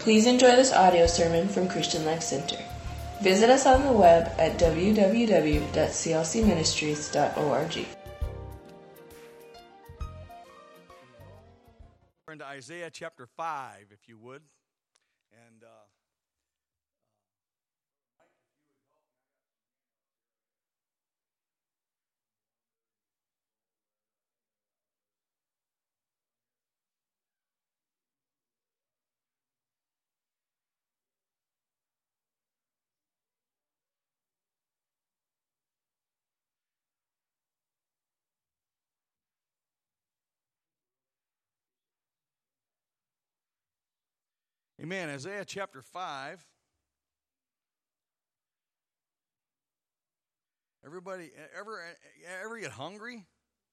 Please enjoy this audio sermon from Christian Life Center. Visit us on the web at www.clcministries.org. We're into Isaiah chapter 5, if you would. And Amen. Isaiah chapter 5. Everybody ever get hungry?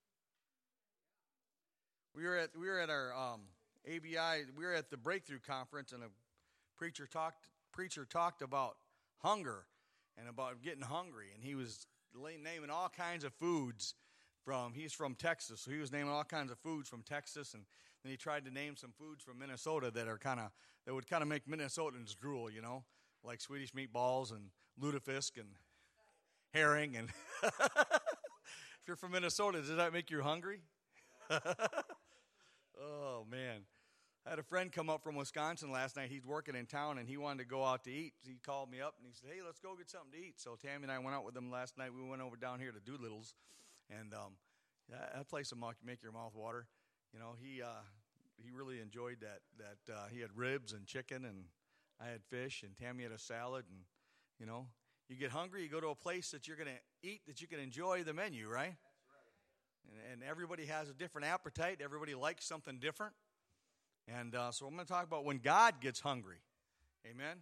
We were at our ABI. We were at the Breakthrough Conference, and a preacher talked about hunger and about getting hungry, and he was naming all kinds of foods. He's from Texas, so he was naming all kinds of foods from Texas, and then he tried to name some foods from Minnesota that would kind of make Minnesotans drool, like Swedish meatballs and lutefisk and herring. And if you're from Minnesota, does that make you hungry? Oh, man. I had a friend come up from Wisconsin last night. He's working in town, and he wanted to go out to eat. He called me up, and he said, hey, let's go get something to eat. So Tammy and I went out with him last night. We went over down here to Doolittle's, and that place will make your mouth water. He really enjoyed that. He had ribs and chicken, and I had fish, and Tammy had a salad. And, you get hungry, you go to a place that you're going to eat, that you can enjoy the menu, right? That's right. And everybody has a different appetite. Everybody likes something different. And so I'm going to talk about when God gets hungry. Amen?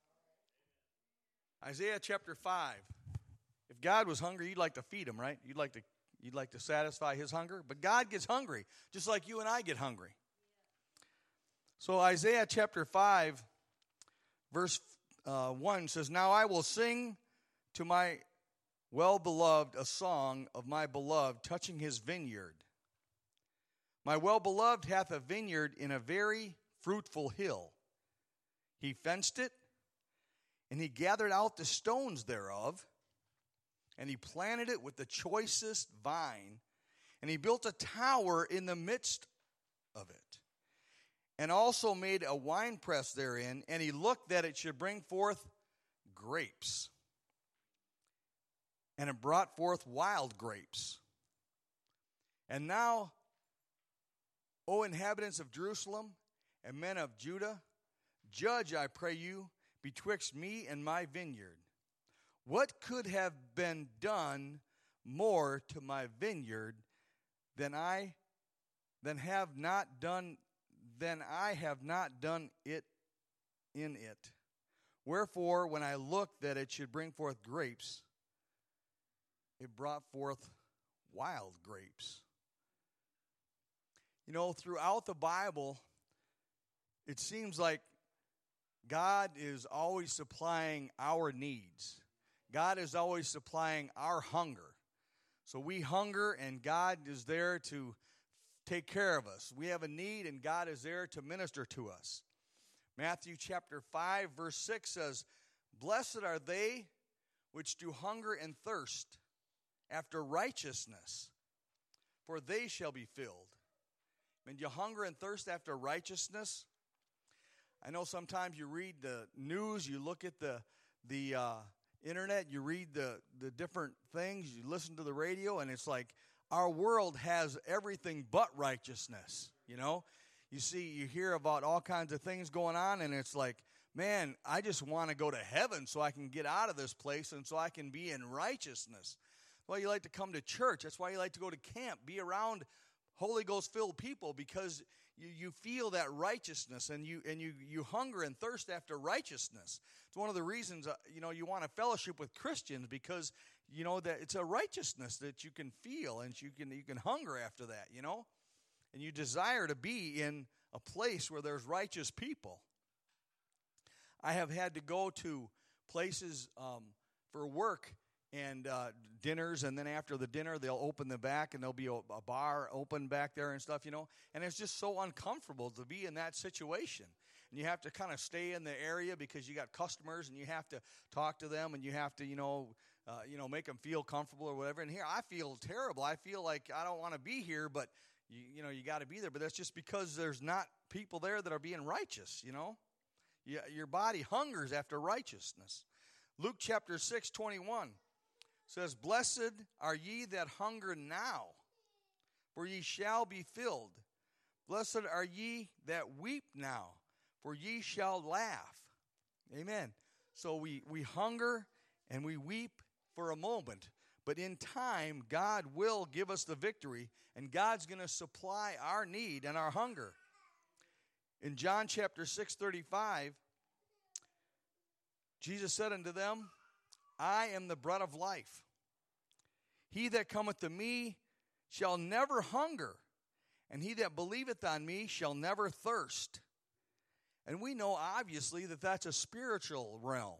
Isaiah chapter 5. If God was hungry, you'd like to feed him, right? You'd like to satisfy his hunger. But God gets hungry, just like you and I get hungry. So Isaiah chapter 5, verse 1 says, Now I will sing to my well-beloved a song of my beloved touching his vineyard. My well-beloved hath a vineyard in a very fruitful hill. He fenced it, and he gathered out the stones thereof, and he planted it with the choicest vine, and he built a tower in the midst of it, and also made a winepress therein, and he looked that it should bring forth grapes. And it brought forth wild grapes. And now, O inhabitants of Jerusalem and men of Judah, judge, I pray you, betwixt me and my vineyard. What could have been done more to my vineyard than I have not done it in it? Wherefore, when I looked that it should bring forth grapes, it brought forth wild grapes. Throughout the Bible, it seems like God is always supplying our needs. God is always supplying our hunger. So we hunger, and God is there to take care of us. We have a need, and God is there to minister to us. Matthew chapter 5, verse 6 says, Blessed are they which do hunger and thirst after righteousness, for they shall be filled. When you hunger and thirst after righteousness, I know sometimes you read the news, you look at the internet, you read the different things, you listen to the radio, and it's like our world has everything but righteousness, You hear about all kinds of things going on, and it's like, man, I just want to go to heaven so I can get out of this place and so I can be in righteousness. That's why you like to come to church. That's why you like to go to camp, be around Holy Ghost-filled people, because you feel that righteousness, and you hunger and thirst after righteousness. It's one of the reasons you want to fellowship with Christians, because that it's a righteousness that you can feel, and you can hunger after that, and you desire to be in a place where there's righteous people. I have had to go to places for work and dinners, and then after the dinner, they'll open the back, and there'll be a bar open back there and stuff, and it's just so uncomfortable to be in that situation. and you have to kind of stay in the area because you got customers, and you have to talk to them, and you have to, make them feel comfortable or whatever. And here, I feel terrible. I feel like I don't want to be here, but you got to be there. But that's just because there's not people there that are being righteous. Your body hungers after righteousness. Luke chapter 6:21 says, "Blessed are ye that hunger now, for ye shall be filled. Blessed are ye that weep now, for ye shall laugh." Amen. So we hunger and we weep for a moment, but in time, God will give us the victory, and God's going to supply our need and our hunger. In John chapter 6:35, Jesus said unto them, "I am the bread of life. He that cometh to me shall never hunger, and he that believeth on me shall never thirst." And we know, obviously, that that's a spiritual realm.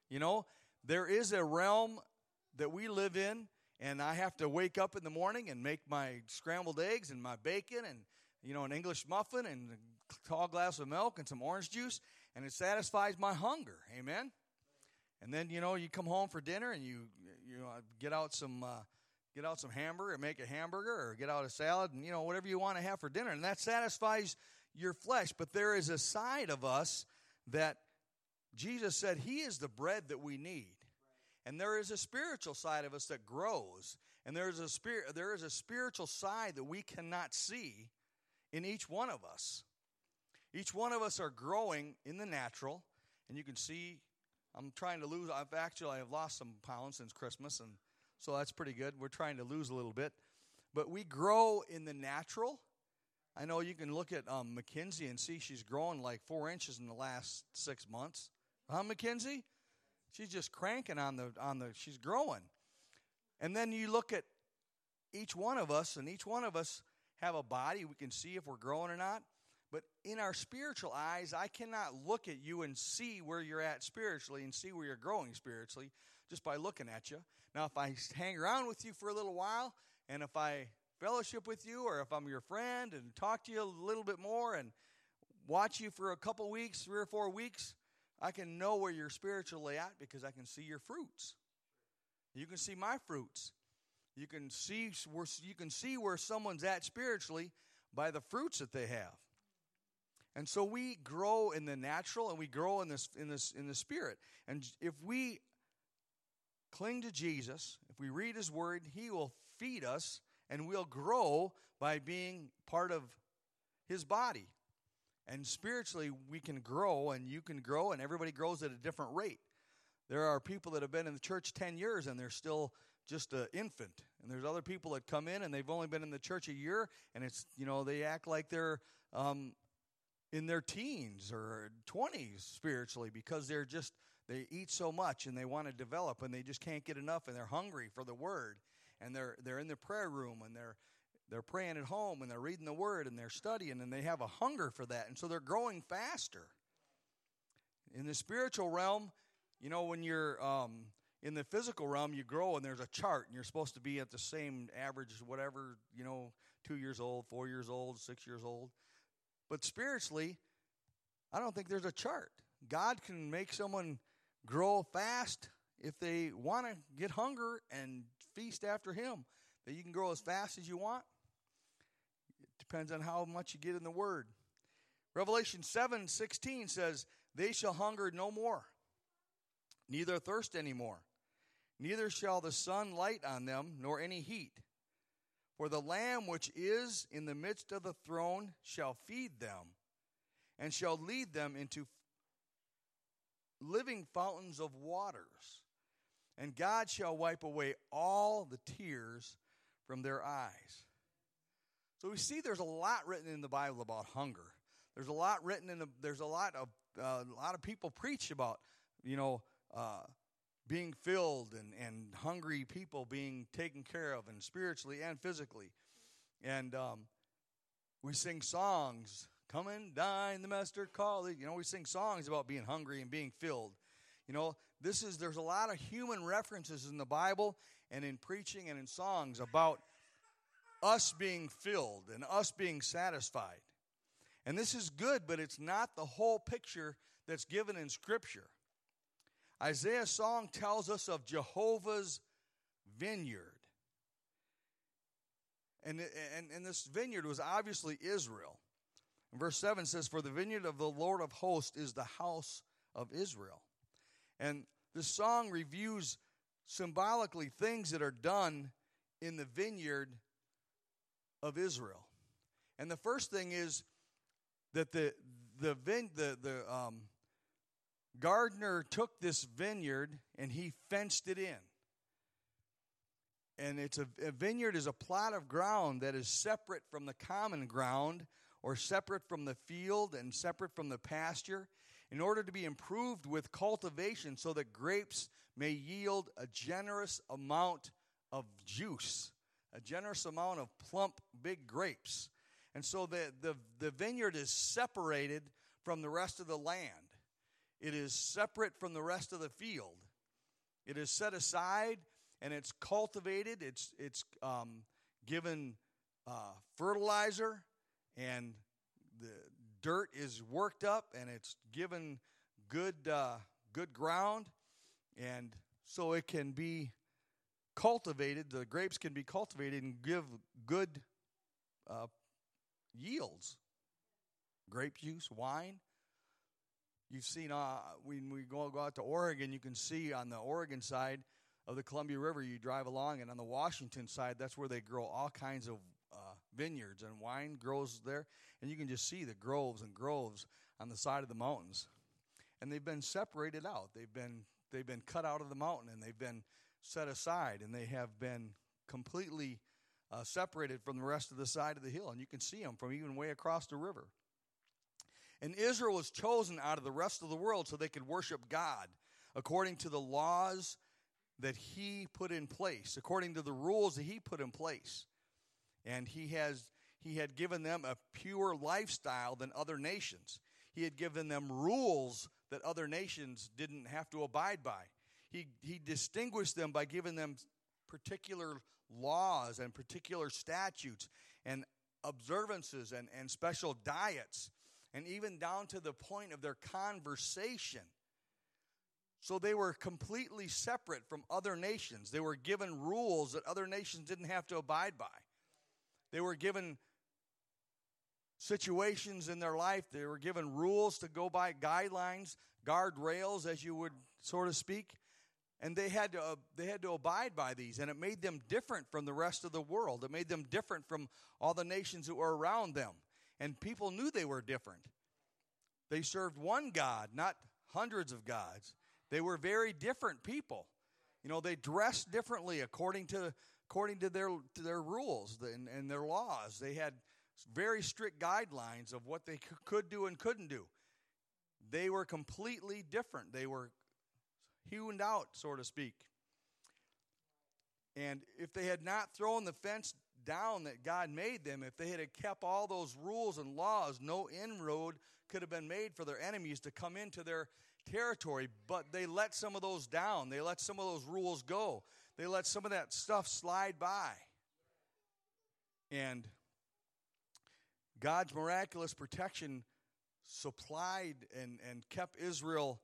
There is a realm that we live in, and I have to wake up in the morning and make my scrambled eggs and my bacon and, an English muffin and a tall glass of milk and some orange juice, and it satisfies my hunger. Amen? And then, you come home for dinner and you get out some hamburger, or make a hamburger, or get out a salad, and, whatever you want to have for dinner. And that satisfies your flesh. But there is a side of us that Jesus said He is the bread that we need. And there is a spiritual side of us that grows. And there is a spiritual side that we cannot see in each one of us. Each one of us are growing in the natural. And you can see, I'm trying to lose. I've lost some pounds since Christmas, and so that's pretty good. We're trying to lose a little bit. But we grow in the natural. I know you can look at Mackenzie and see she's grown like 4 inches in the last 6 months. Huh, Mackenzie? She's just cranking on the. She's growing. And then you look at each one of us, and each one of us have a body. We can see if we're growing or not. But in our spiritual eyes, I cannot look at you and see where you're at spiritually and see where you're growing spiritually just by looking at you. Now, if I hang around with you for a little while, and if I fellowship with you, or if I'm your friend and talk to you a little bit more and watch you for a couple weeks, 3 or 4 weeks, I can know where you're spiritually at because I can see your fruits. You can see my fruits. You can see where someone's at spiritually by the fruits that they have. And so we grow in the natural, and we grow in the spirit. And if we cling to Jesus, if we read His Word, He will feed us, and we'll grow by being part of His body. And spiritually, we can grow, and you can grow, and everybody grows at a different rate. There are people that have been in the church 10 years, and they're still just an infant. And there's other people that come in, and they've only been in the church a year, and it's, they act like they're in their teens or 20s spiritually because they eat so much, and they want to develop, and they just can't get enough, and they're hungry for the Word, and they're in the prayer room, and they're praying at home, and they're reading the Word, and they're studying, and they have a hunger for that, and so they're growing faster. In the spiritual realm, when you're in the physical realm, you grow, and there's a chart, and you're supposed to be at the same average, whatever, 2 years old, 4 years old, 6 years old. But spiritually, I don't think there's a chart. God can make someone grow fast if they want to get hunger and feast after Him. That you can grow as fast as you want. It depends on how much you get in the Word. Revelation 7:16 says, "They shall hunger no more, neither thirst any more. Neither shall the sun light on them, nor any heat. For the Lamb which is in the midst of the throne shall feed them, and shall lead them into living fountains of waters. And God shall wipe away all the tears from their eyes." So we see there's a lot written in the Bible about hunger. There's a lot written there's a lot of people preach about, being filled and hungry people being taken care of, and spiritually and physically. And we sing songs, "Come and dine, the Master calleth." We sing songs about being hungry and being filled. There's a lot of human references in the Bible and in preaching and in songs about us being filled and us being satisfied. And this is good, but it's not the whole picture that's given in Scripture. Isaiah's song tells us of Jehovah's vineyard. And this vineyard was obviously Israel. And verse 7 says, "For the vineyard of the Lord of hosts is the house of Israel." And this song reviews symbolically things that are done in the vineyard of Israel. And the first thing is that the gardener took this vineyard and he fenced it in. And a vineyard is a plot of ground that is separate from the common ground, or separate from the field and separate from the pasture, in order to be improved with cultivation so that grapes may yield a generous amount of juice, a generous amount of plump, big grapes. And so the vineyard is separated from the rest of the land. It is separate from the rest of the field. It is set aside and it's cultivated. It's given fertilizer, and the dirt is worked up, and it's given good ground, and so it can be cultivated. The grapes can be cultivated and give good yields. Grape juice, wine. You've seen when we go out to Oregon, you can see on the Oregon side of the Columbia River, you drive along, and on the Washington side, that's where they grow all kinds of vineyards, and wine grows there, and you can just see the groves and groves on the side of the mountains. And they've been separated out. They've been cut out of the mountain, and they've been set aside, and they have been completely separated from the rest of the side of the hill, and you can see them from even way across the river. And Israel was chosen out of the rest of the world so they could worship God according to the laws that he put in place, according to the rules that he put in place. And he had given them a pure lifestyle than other nations. He had given them rules that other nations didn't have to abide by. He distinguished them by giving them particular laws and particular statutes and observances and special diets, and even down to the point of their conversation. So they were completely separate from other nations. They were given rules that other nations didn't have to abide by. They were given situations in their life. They were given rules to go by, guidelines, guardrails, as you would sort of speak. And they had to abide by these, and it made them different from the rest of the world. It made them different from all the nations that were around them. And people knew they were different. They served one God, not hundreds of gods. They were very different people. You know, they dressed differently according to their rules and their laws. They had very strict guidelines of what they could do and couldn't do. They were completely different. They were hewn out, so to speak. And if they had not thrown the fence down that God made them, if they had kept all those rules and laws, no inroad could have been made for their enemies to come into their territory. But they let some of those down. They let some of those rules go. They let some of that stuff slide by. And God's miraculous protection supplied and kept Israel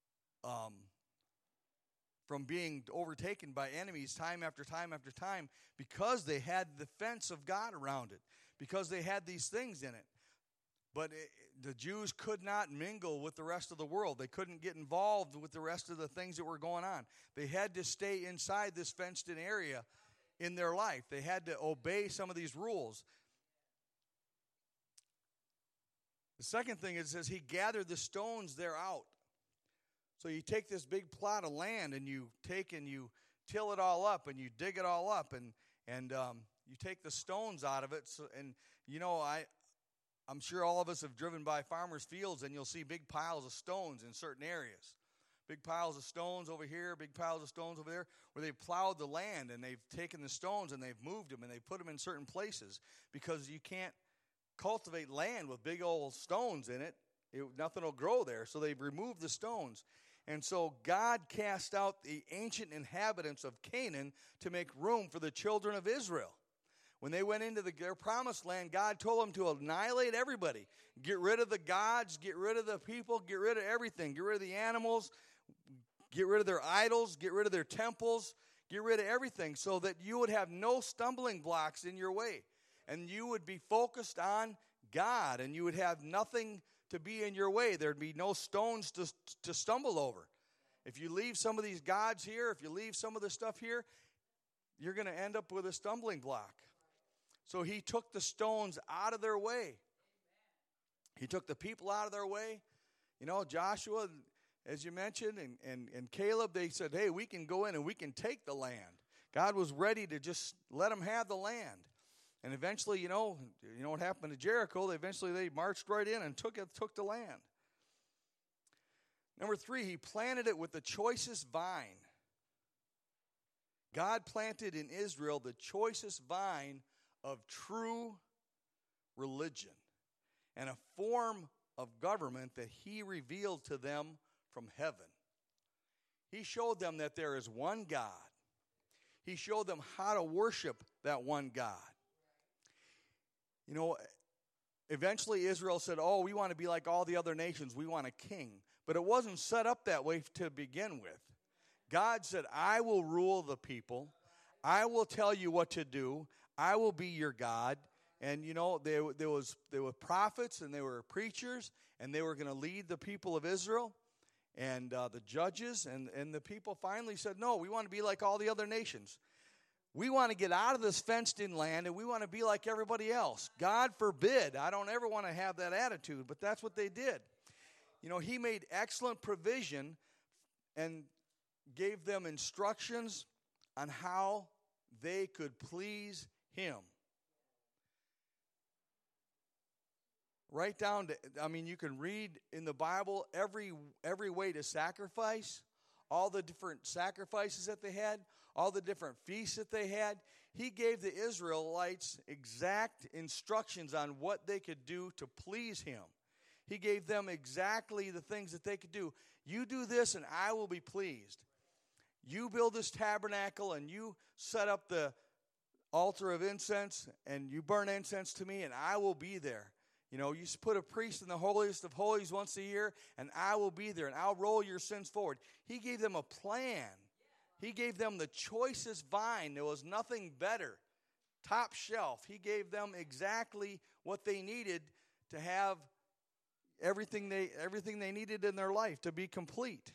from being overtaken by enemies time after time after time, because they had the fence of God around it, because they had these things in it. But the Jews could not mingle with the rest of the world. They couldn't get involved with the rest of the things that were going on. They had to stay inside this fenced-in area in their life. They had to obey some of these rules. The second thing, it says he gathered the stones there out. So you take this big plot of land and you till it all up and you dig it all up and you take the stones out of it. So, and you know, I'm sure all of us have driven by farmers' fields and you'll see big piles of stones in certain areas. Big piles of stones over here, big piles of stones over there, where they've plowed the land and they've taken the stones and they've moved them and they've put them in certain places, because you can't cultivate land with big old stones in it. Nothing will grow there. So they've removed the stones. And so God cast out the ancient inhabitants of Canaan to make room for the children of Israel. When they went into their promised land, God told them to annihilate everybody. Get rid of the gods, get rid of the people, get rid of everything. Get rid of the animals, get rid of their idols, get rid of their temples, get rid of everything so that you would have no stumbling blocks in your way. And you would be focused on God, and you would have nothing to be in your way. There'd be no stones to stumble over. If you leave some of these gods here, if you leave some of the stuff here, you're going to end up with a stumbling block. So he took the stones out of their way. He took the people out of their way. You know, Joshua, as you mentioned, and Caleb, they said, hey, we can go in and we can take the land. God was ready to just let them have the land. And eventually, you know what happened to Jericho? They marched right in and took the land. Number 3, he planted it with the choicest vine. God planted in Israel the choicest vine of true religion and a form of government that he revealed to them from heaven. He showed them that there is one God. He showed them how to worship that one God. You know, eventually Israel said, oh, we want to be like all the other nations. We want a king. But it wasn't set up that way to begin with. God said, I will rule the people. I will tell you what to do. I will be your God. And, you know, there were prophets and there were preachers, and they were going to lead the people of Israel and the judges. And the people finally said, no, we want to be like all the other nations. We want to get out of this fenced-in land, and we want to be like everybody else. God forbid. I don't ever want to have that attitude, but that's what they did. You know, he made excellent provision and gave them instructions on how they could please him. Right down to, you can read in the Bible every way to sacrifice, all the different sacrifices that they had, all the different feasts that they had. He gave the Israelites exact instructions on what they could do to please him. He gave them exactly the things that they could do. You do this and I will be pleased. You build this tabernacle and you set up the altar of incense and you burn incense to me and I will be there. You know, you put a priest in the holiest of holies once a year and I will be there and I'll roll your sins forward. He gave them a plan. He gave them the choicest vine. There was nothing better. Top shelf. He gave them exactly what they needed to have everything they needed in their life to be complete.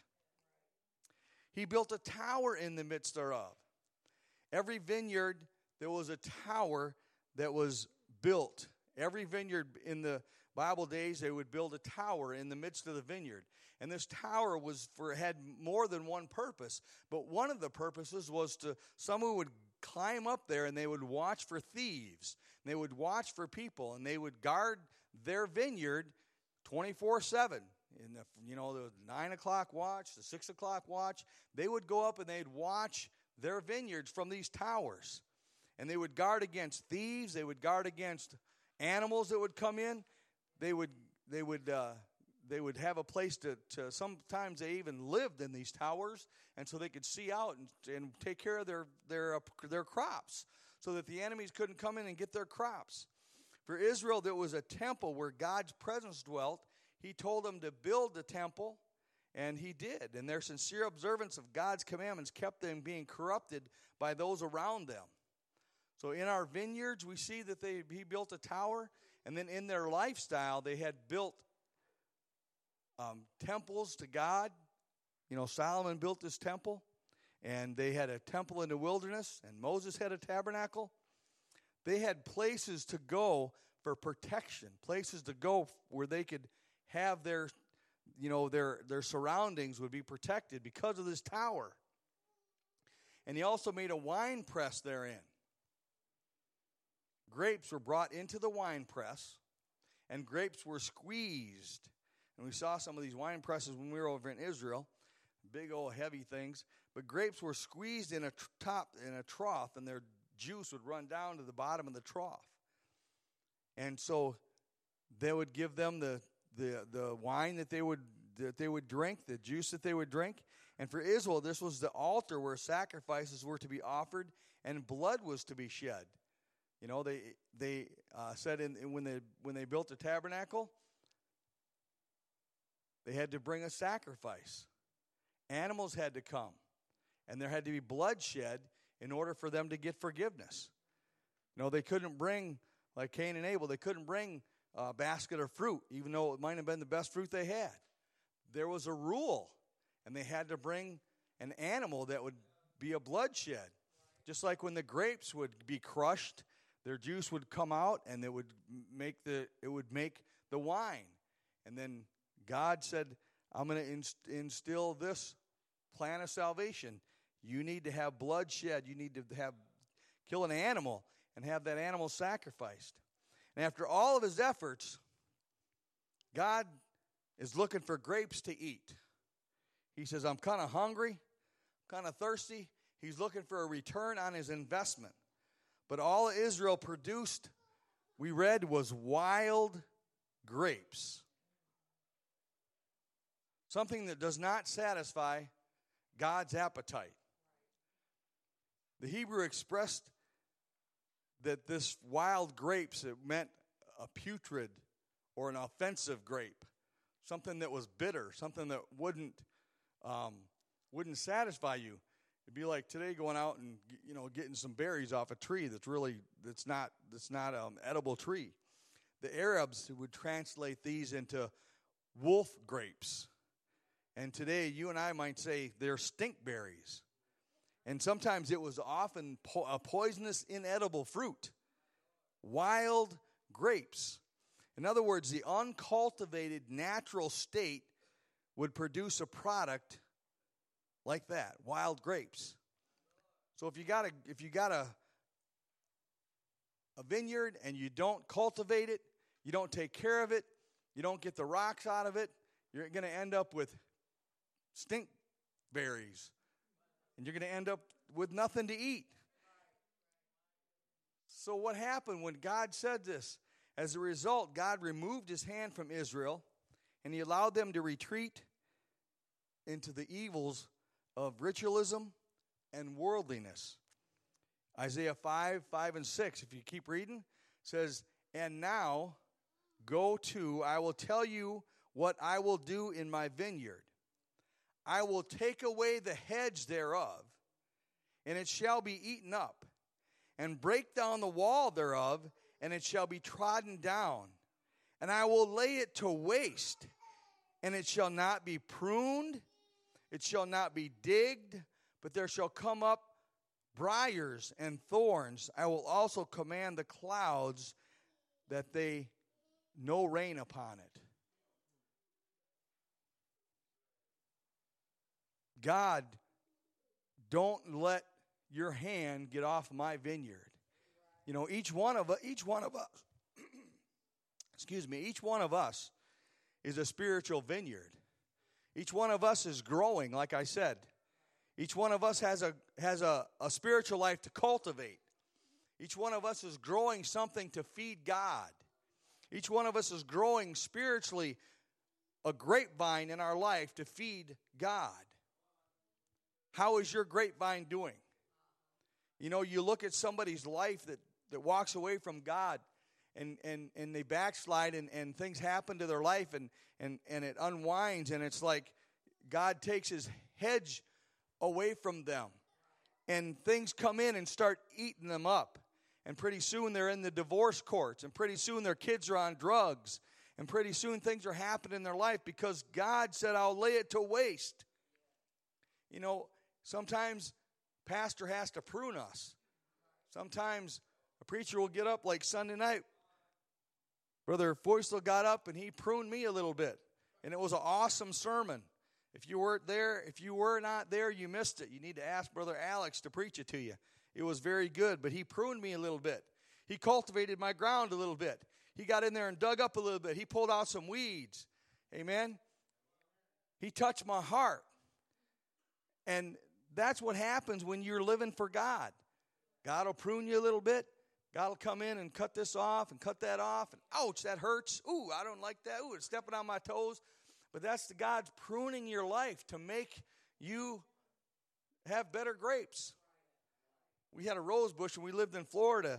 He built a tower in the midst thereof. Every vineyard, there was a tower that was built. Every vineyard in the Bible days, they would build a tower in the midst of the vineyard. And this tower had more than one purpose. But one of the purposes was someone would climb up there and they would watch for thieves. And they would watch for people and they would guard their vineyard 24/7. In the 9 o'clock watch, the 6 o'clock watch, they would go up and they'd watch their vineyards from these towers. And they would guard against thieves. They would guard against animals that would come in. They would have a place to sometimes they even lived in these towers, and so they could see out and take care of their crops, so that the enemies couldn't come in and get their crops. For Israel, there was a temple where God's presence dwelt. He told them to build the temple, and he did. And their sincere observance of God's commandments kept them being corrupted by those around them. So in our vineyards, we see that he built a tower, and then in their lifestyle, they had built temples to God. You know, Solomon built this temple, and they had a temple in the wilderness, and Moses had a tabernacle. They had places to go for protection, places to go where they could have their surroundings would be protected because of this tower. And he also made a wine press therein. Grapes were brought into the wine press, and grapes were squeezed. And we saw some of these wine presses when we were over in Israel, big old heavy things. But grapes were squeezed in a trough, and their juice would run down to the bottom of the trough. And so they would give them the wine that they would drink, the juice that they would drink. And for Israel, this was the altar where sacrifices were to be offered and blood was to be shed. You know, they said when they built the tabernacle, they had to bring a sacrifice. Animals had to come, and there had to be bloodshed in order for them to get forgiveness. You know, they couldn't bring, like Cain and Abel, they couldn't bring a basket of fruit, even though it might have been the best fruit they had. There was a rule, and they had to bring an animal that would be a bloodshed. Just like when the grapes would be crushed, their juice would come out, and it would make the wine. And then God said, I'm going to instill this plan of salvation. You need to have bloodshed. You need to kill an animal and have that animal sacrificed. And after all of his efforts, God is looking for grapes to eat. He says, I'm kind of hungry, kind of thirsty. He's looking for a return on his investment. But all Israel produced, we read, was wild grapes. Something that does not satisfy God's appetite. The Hebrew expressed that this wild grapes, it meant a putrid or an offensive grape. Something that was bitter, something that wouldn't satisfy you. It'd be like today going out and getting some berries off a tree that's not edible tree. The Arabs would translate these into wolf grapes. And today you and I might say they're stink berries. And sometimes it was often a poisonous, inedible fruit. Wild grapes. In other words, the uncultivated natural state would produce a product like that, wild grapes. So if you got a vineyard and you don't cultivate it, you don't take care of it, you don't get the rocks out of it, you're going to end up with stink berries. And you're going to end up with nothing to eat. So what happened when God said this? As a result, God removed his hand from Israel, and he allowed them to retreat into the evils of ritualism and worldliness. Isaiah 5, 5 and 6, if you keep reading, says, and now go to, I will tell you what I will do in my vineyard. I will take away the hedge thereof, and it shall be eaten up, and break down the wall thereof, and it shall be trodden down. And I will lay it to waste, and it shall not be pruned, it shall not be digged, but there shall come up briars and thorns. I will also command the clouds that they no rain upon it. God, don't let your hand get off my vineyard. You know, each one of us, each one of us is a spiritual vineyard. Each one of us is growing, like I said. Each one of us has a spiritual life to cultivate. Each one of us is growing something to feed God. Each one of us is growing spiritually a grapevine in our life to feed God. How is your grapevine doing? You know, you look at somebody's life that walks away from God and they backslide and things happen to their life and it unwinds, and it's like God takes his hedge away from them and things come in and start eating them up. And pretty soon they're in the divorce courts, and pretty soon their kids are on drugs, and pretty soon things are happening in their life because God said, I'll lay it to waste. You know, sometimes pastor has to prune us. Sometimes a preacher will get up like Sunday night. Brother Foystel got up and he pruned me a little bit. And it was an awesome sermon. If you weren't there, if you were not there, you missed it. You need to ask Brother Alex to preach it to you. It was very good, but he pruned me a little bit. He cultivated my ground a little bit. He got in there and dug up a little bit. He pulled out some weeds. Amen? He touched my heart. And that's what happens when you're living for God. God will prune you a little bit. God will come in and cut this off and cut that off. And ouch, that hurts. Ooh, I don't like that. Ooh, it's stepping on my toes. But that's God's pruning your life to make you have better grapes. We had a rose bush when we lived in Florida.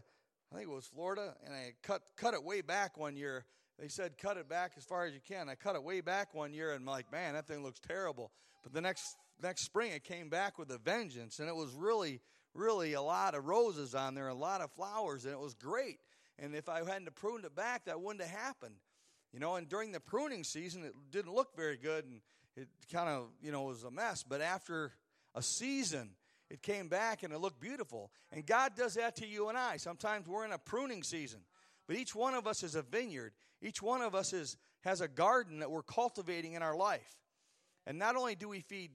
I think it was Florida, and I cut it way back one year. They said cut it back as far as you can. I cut it way back one year, and I'm like, man, that thing looks terrible. But the next spring, it came back with a vengeance, and it was really, really a lot of roses on there, a lot of flowers, and it was great. And if I hadn't pruned it back, that wouldn't have happened. And during the pruning season, it didn't look very good, and it kind of, was a mess. But after a season, it came back, and it looked beautiful. And God does that to you and I. Sometimes we're in a pruning season. But each one of us is a vineyard. Each one of us has a garden that we're cultivating in our life. And not only do we feed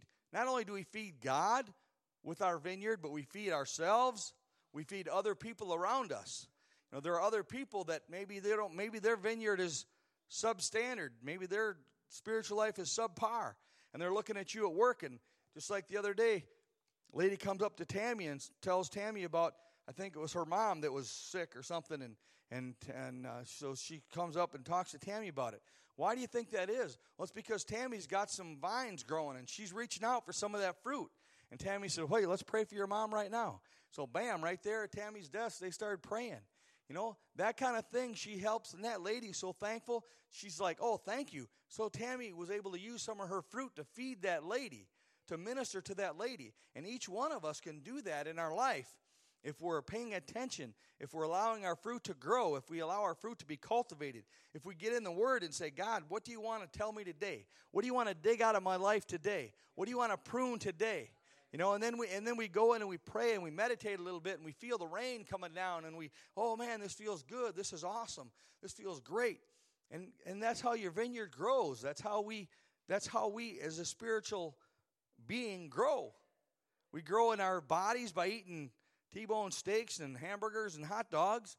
God with our vineyard, but we feed ourselves. We feed other people around us. There are other people that maybe their vineyard is substandard. Maybe their spiritual life is subpar. And they're looking at you at work. And just like the other day, a lady comes up to Tammy and tells Tammy about, I think it was her mom that was sick or something. And so she comes up and talks to Tammy about it. Why do you think that is? Well, it's because Tammy's got some vines growing, and she's reaching out for some of that fruit. And Tammy said, hey, let's pray for your mom right now. So bam, right there at Tammy's desk, they started praying. That kind of thing, she helps. And that lady's so thankful. She's like, oh, thank you. So Tammy was able to use some of her fruit to feed that lady, to minister to that lady. And each one of us can do that in our life if we're paying attention, if we're allowing our fruit to grow, if we allow our fruit to be cultivated, if we get in the Word and say, God, what do you want to tell me today? What do you want to dig out of my life today? What do you want to prune today? And then we go in and we pray and we meditate a little bit and we feel the rain coming down and oh man, this feels good. This is awesome. This feels great. And that's how your vineyard grows. That's how we as a spiritual being grow. We grow in our bodies by eating T-bone steaks and hamburgers and hot dogs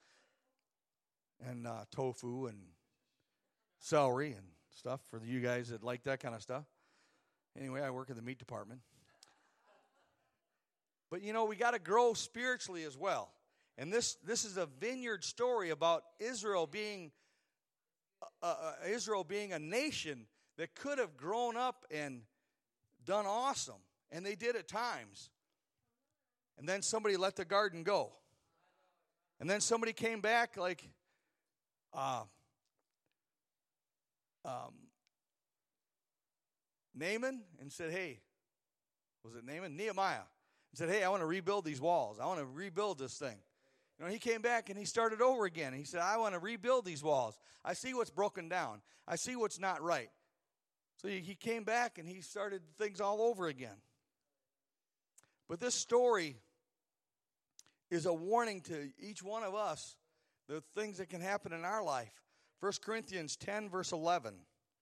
and tofu and celery and stuff for you guys that like that kind of stuff. Anyway, I work in the meat department. But, we got to grow spiritually as well. And this is a vineyard story about Israel being a nation that could have grown up and done awesome. And they did at times. And then somebody let the garden go. And then somebody came back like Naaman and said, hey, was it Naaman? Nehemiah. And said, hey, I want to rebuild these walls. I want to rebuild this thing. He came back and he started over again. He said, I want to rebuild these walls. I see what's broken down. I see what's not right. So he came back and he started things all over again. But this story is a warning to each one of us, the things that can happen in our life. 1 Corinthians 10, verse 11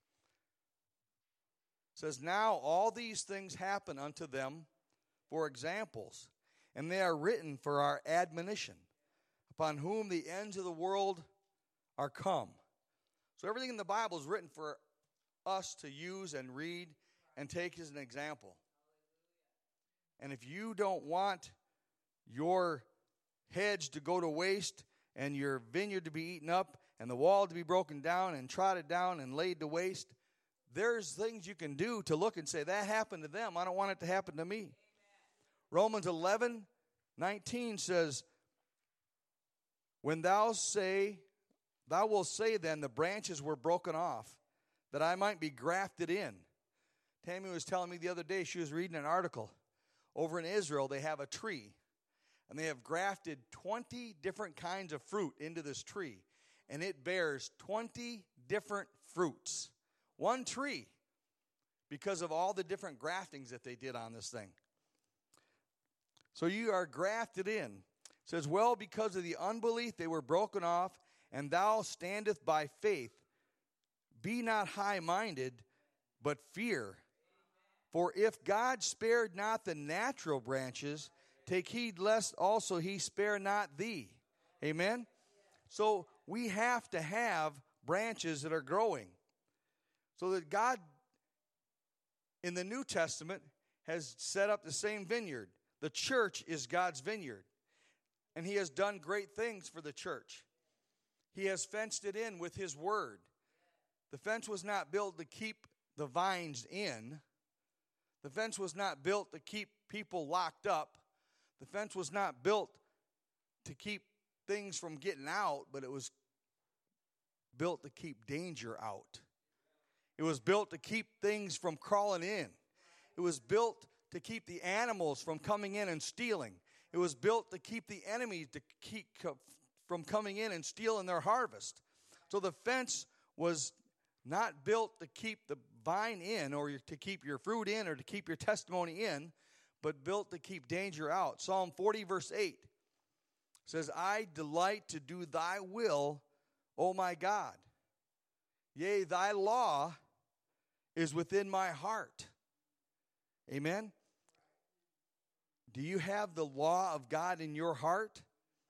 says, now all these things happen unto them for examples, and they are written for our admonition, upon whom the ends of the world are come. So everything in the Bible is written for us to use and read and take as an example. And if you don't want your hedge to go to waste and your vineyard to be eaten up and the wall to be broken down and trodden down and laid to waste, there's things you can do to look and say, that happened to them. I don't want it to happen to me. Romans 11:19 says, when thou wilt say then, the branches were broken off, that I might be grafted in. Tammy was telling me the other day, she was reading an article. Over in Israel, they have a tree, and they have grafted 20 different kinds of fruit into this tree, and it bears 20 different fruits. One tree, because of all the different graftings that they did on this thing. So you are grafted in. It says, well, because of the unbelief they were broken off, and thou standeth by faith. Be not high-minded, but fear. For if God spared not the natural branches, take heed lest also he spare not thee. Amen? So we have to have branches that are growing. So that God, in the New Testament, has set up the same vineyard. The church is God's vineyard. And he has done great things for the church. He has fenced it in with his word. The fence was not built to keep the vines in. The fence was not built to keep people locked up. The fence was not built to keep things from getting out, but it was built to keep danger out. It was built to keep things from crawling in. It was built to keep the animals from coming in and stealing. It was built to keep the enemies from coming in and stealing their harvest. So the fence was not built to keep the vine in or to keep your fruit in or to keep your testimony in, but built to keep danger out. Psalm 40 verse 8 says, I delight to do thy will, O my God. Yea, thy law is within my heart. Amen? Do you have the law of God in your heart?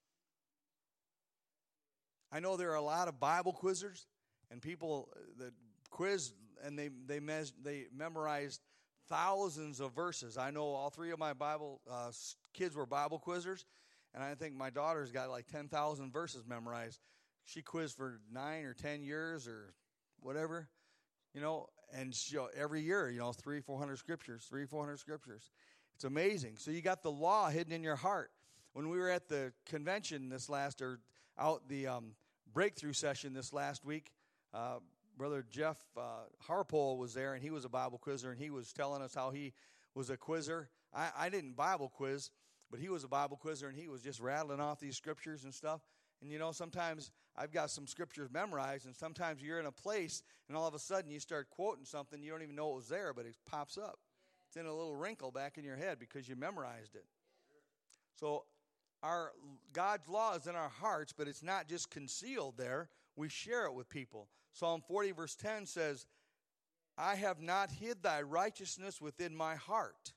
I know there are a lot of Bible quizzers and people that quiz and they memorized thousands of verses. I know all three of my Bible kids were Bible quizzers, and I think my daughter's got like 10,000 verses memorized. She quizzed for 9 or 10 years or whatever, and every year, 300-400 scriptures, 300-400 scriptures. It's amazing. So you got the law hidden in your heart. When we were at the convention breakthrough session this last week, Brother Jeff Harpole was there, and he was a Bible quizzer, and he was telling us how he was a quizzer. I didn't Bible quiz, but he was a Bible quizzer, and he was just rattling off these scriptures and stuff. And, sometimes I've got some scriptures memorized, and sometimes you're in a place, and all of a sudden you start quoting something, you don't even know it was there, but it pops up. It's in a little wrinkle back in your head because you memorized it. So God's law is in our hearts, but it's not just concealed there. We share it with people. Psalm 40 verse 10 says, I have not hid thy righteousness within my heart.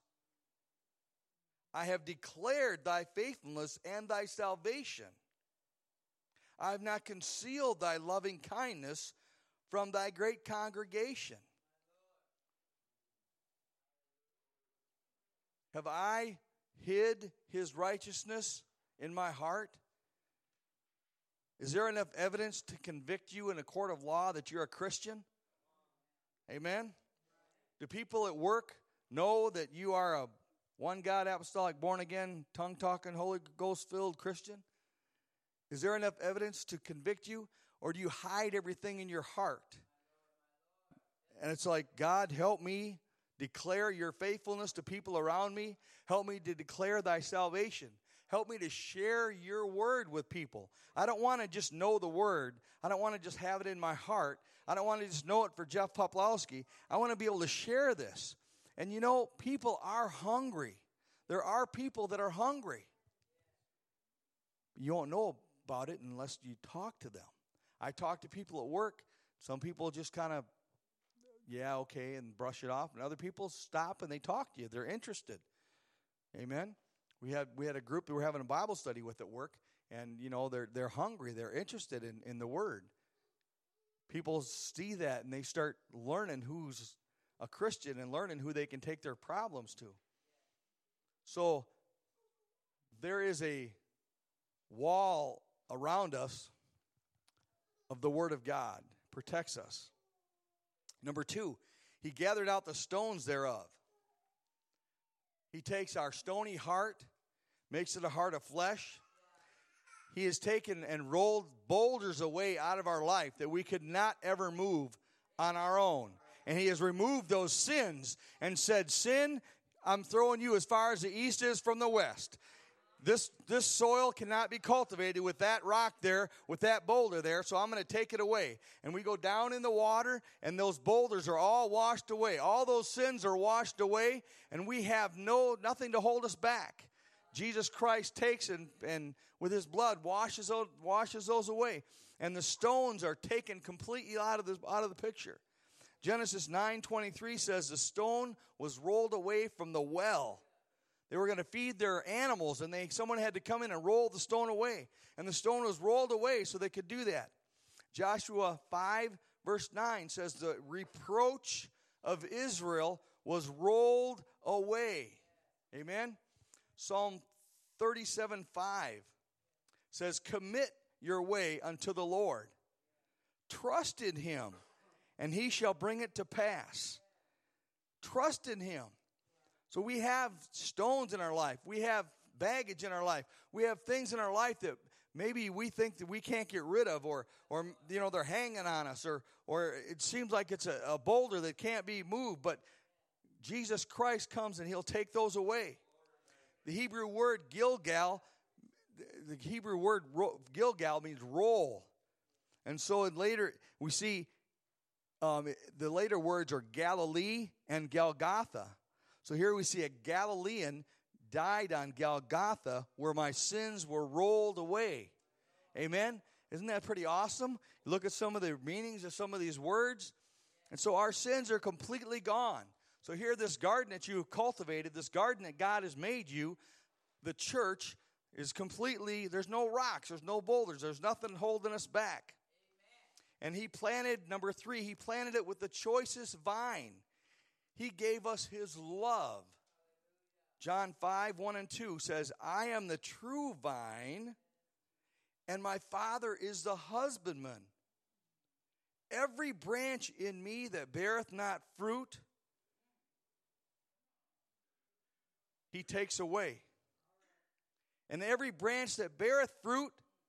I have declared thy faithfulness and thy salvation. I have not concealed thy loving kindness from thy great congregation. Have I hid his righteousness in my heart? Is there enough evidence to convict you in a court of law that you're a Christian? Amen? Do people at work know that you are a one God apostolic, born again, tongue-talking, Holy Ghost-filled Christian? Is there enough evidence to convict you? Or do you hide everything in your heart? And it's like, God, help me declare your faithfulness to people around me. Help me to declare thy salvation. Help me to share your word with people. I don't want to just know the word. I don't want to just have it in my heart. I don't want to just know it for Jeff Poplowski. I want to be able to share this. And people are hungry. There are people that are hungry. You won't know about it unless you talk to them. I talk to people at work. Some people just kind of, yeah, okay, and brush it off. And other people stop and they talk to you. They're interested. Amen? We had a group that we're having a Bible study with at work, and they're hungry. They're interested in the Word. People see that and they start learning who's a Christian and learning who they can take their problems to. So there is a wall around us of the Word of God. Protects us. Number 2, he gathered out the stones thereof. He takes our stony heart, makes it a heart of flesh. He has taken and rolled boulders away out of our life that we could not ever move on our own. And he has removed those sins and said, sin, I'm throwing you as far as the east is from the west. This soil cannot be cultivated with that rock there, with that boulder there, so I'm going to take it away. And we go down in the water, and those boulders are all washed away. All those sins are washed away, and we have nothing to hold us back. Jesus Christ takes and with his blood washes those away. And the stones are taken completely out of the picture. Genesis 9:23 says the stone was rolled away from the well. They were going to feed their animals, and someone had to come in and roll the stone away. And the stone was rolled away so they could do that. Joshua 5, verse 9 says the reproach of Israel was rolled away. Amen? Psalm 37:5 says, commit your way unto the Lord. Trust in him, and he shall bring it to pass. Trust in him. So we have stones in our life. We have baggage in our life. We have things in our life that maybe we think that we can't get rid of, or they're hanging on us, or it seems like it's a boulder that can't be moved, but Jesus Christ comes and he'll take those away. The Hebrew word Gilgal means roll. And so later we see the later words are Galilee and Golgotha. So here we see a Galilean died on Golgotha where my sins were rolled away. Amen? Isn't that pretty awesome? You look at some of the meanings of some of these words. And so our sins are completely gone. So here, this garden that you have cultivated, this garden that God has made you, the church is completely, there's no rocks, there's no boulders, there's nothing holding us back. Amen. And he planted, number 3, he planted it with the choicest vine. He gave us his love. John 5:1-2 says, I am the true vine, and my Father is the husbandman. Every branch in me that beareth not fruit, he takes away. And every branch that beareth fruit,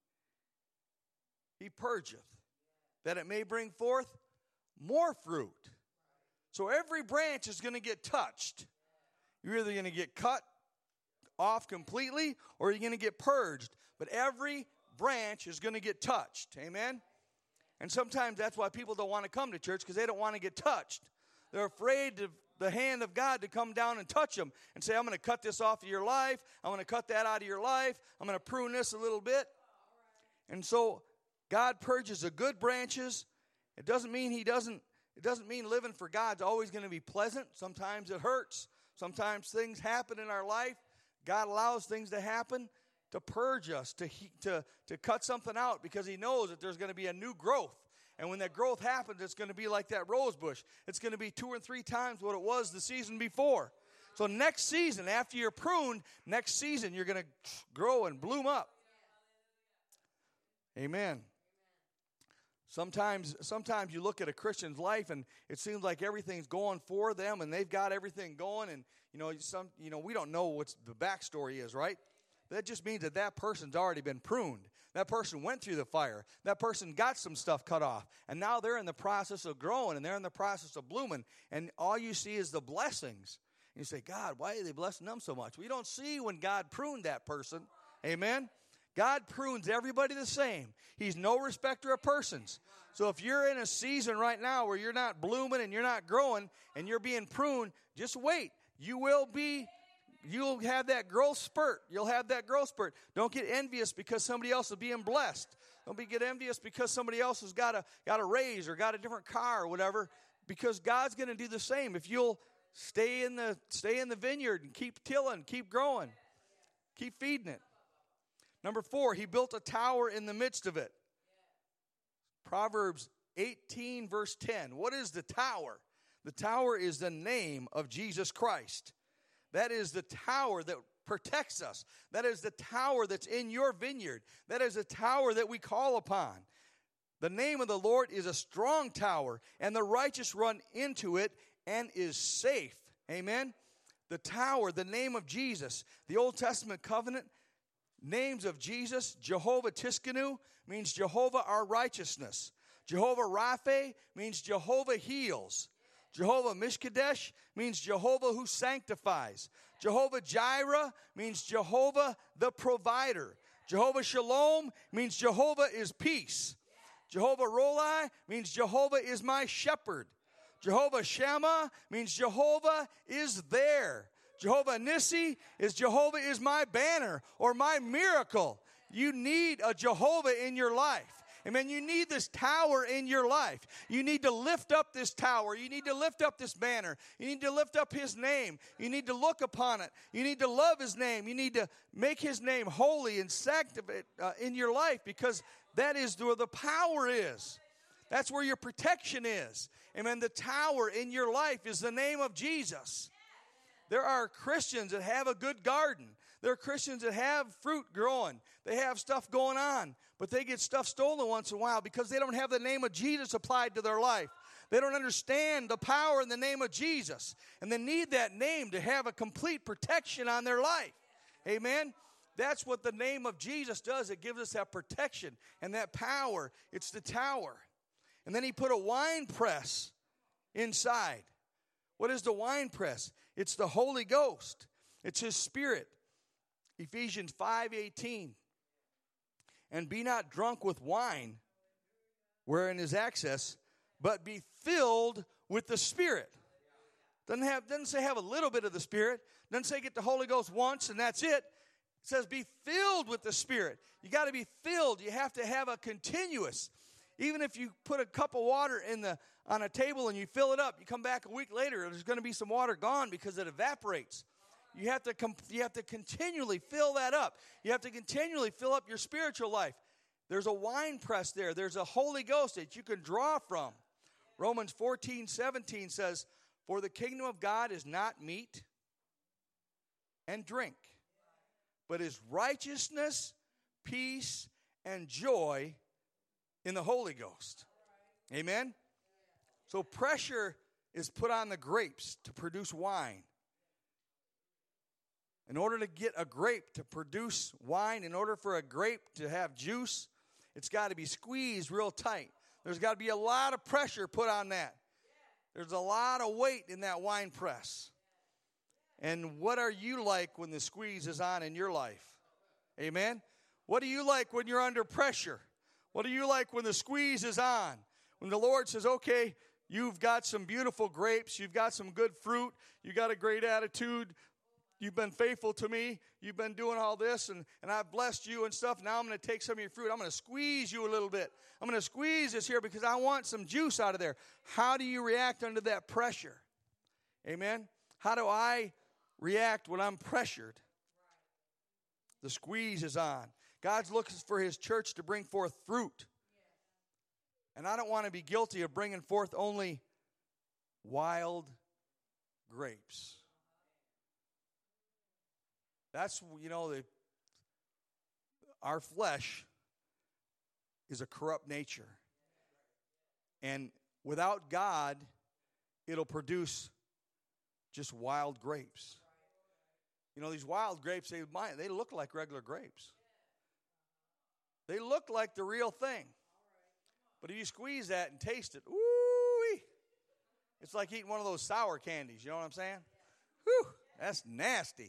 he purgeth, that it may bring forth more fruit. So every branch is going to get touched. You're either going to get cut off completely, or you're going to get purged. But every branch is going to get touched. Amen? And sometimes that's why people don't want to come to church, because they don't want to get touched. They're afraid of the hand of God to come down and touch them and say, I'm going to cut this off of your life. I'm going to cut that out of your life. I'm going to prune this a little bit. And so God purges the good branches. It doesn't mean living for God's always going to be pleasant. Sometimes it hurts. Sometimes things happen in our life. God allows things to happen to purge us, to cut something out, because he knows that there's going to be a new growth. And when that growth happens, it's going to be like that rose bush. It's going to be 2 or 3 times what it was the season before. So next season, after you're pruned, next season you're going to grow and bloom up. Amen. Sometimes you look at a Christian's life and it seems like everything's going for them and they've got everything going, and we don't know what the backstory is, right? That just means that person's already been pruned. That person went through the fire. That person got some stuff cut off. And now they're in the process of growing, and they're in the process of blooming. And all you see is the blessings. And you say, God, why are they blessing them so much? We don't see when God pruned that person. Amen? God prunes everybody the same. He's no respecter of persons. So if you're in a season right now where you're not blooming and you're not growing and you're being pruned, just wait. You'll have that growth spurt. You'll have that growth spurt. Don't get envious because somebody else is being blessed. Don't get envious because somebody else has got a raise or got a different car or whatever, because God's going to do the same. If you'll stay in the vineyard and keep tilling, keep growing, keep feeding it. Number 4, he built a tower in the midst of it. Proverbs 18, verse 10. What is the tower? The tower is the name of Jesus Christ. That is the tower that protects us. That is the tower that's in your vineyard. That is a tower that we call upon. The name of the Lord is a strong tower, and the righteous run into it and is safe. Amen? The tower, the name of Jesus. The Old Testament covenant names of Jesus, Jehovah Tiskanu means Jehovah our righteousness. Jehovah Rapha means Jehovah heals. Jehovah Mishkadesh means Jehovah who sanctifies. Jehovah Jireh means Jehovah the provider. Jehovah Shalom means Jehovah is peace. Jehovah Roi means Jehovah is my shepherd. Jehovah Shammah means Jehovah is there. Jehovah Nissi is Jehovah is my banner or my miracle. You need a Jehovah in your life. Amen. You need this tower in your life. You need to lift up this tower. You need to lift up this banner. You need to lift up his name. You need to look upon it. You need to love his name. You need to make his name holy and sanctified in your life, because that is where the power is. That's where your protection is. Amen. The tower in your life is the name of Jesus. There are Christians that have a good garden. There are Christians that have fruit growing. They have stuff going on, but they get stuff stolen once in a while because they don't have the name of Jesus applied to their life. They don't understand the power in the name of Jesus, and they need that name to have a complete protection on their life. Amen? That's what the name of Jesus does. It gives us that protection and that power. It's the tower. And then he put a wine press inside. What is the wine press? It's the Holy Ghost. It's his Spirit. Ephesians 5:18. And be not drunk with wine, wherein is excess, but be filled with the Spirit. Doesn't say have a little bit of the Spirit. Doesn't say get the Holy Ghost once and that's it. It says be filled with the Spirit. You got to be filled. You have to have a continuous. Even if you put a cup of water on a table and you fill it up, you come back a week later, there's going to be some water gone because it evaporates. You have to continually fill that up. You have to continually fill up your spiritual life. There's a wine press there. There's a Holy Ghost that you can draw from. Romans 14:17 says, for the kingdom of God is not meat and drink, but is righteousness, peace, and joy in the Holy Ghost. Amen? So pressure is put on the grapes to produce wine. In order to get a grape to produce wine, in order for a grape to have juice, it's got to be squeezed real tight. There's got to be a lot of pressure put on that. There's a lot of weight in that wine press. And what are you like when the squeeze is on in your life? Amen? What do you like when you're under pressure? What do you like when the squeeze is on? When the Lord says, okay, you've got some beautiful grapes, you've got some good fruit, you got a great attitude, you've been faithful to me, you've been doing all this, and I've blessed you and stuff. Now I'm going to take some of your fruit. I'm going to squeeze you a little bit. I'm going to squeeze this here because I want some juice out of there. How do you react under that pressure? Amen? How do I react when I'm pressured? The squeeze is on. God's looking for his church to bring forth fruit. And I don't want to be guilty of bringing forth only wild grapes. That's, our flesh is a corrupt nature. And without God, it'll produce just wild grapes. These wild grapes, they look like regular grapes. They look like the real thing. But if you squeeze that and taste it, ooh, it's like eating one of those sour candies. You know what I'm saying? Whew, that's nasty.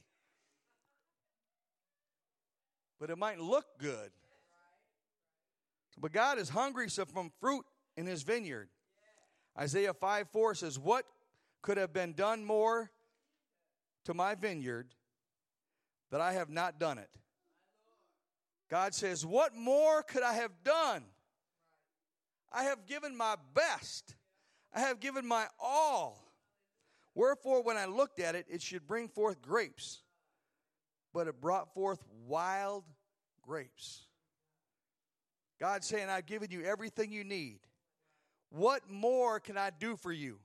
But it might look good. But God is hungry from fruit in his vineyard. Isaiah 5:4 says, what could have been done more to my vineyard that I have not done it? God says, what more could I have done? I have given my best. I have given my all. Wherefore, when I looked at it, it should bring forth grapes. But it brought forth wild grapes. God's saying, I've given you everything you need. What more can I do for you?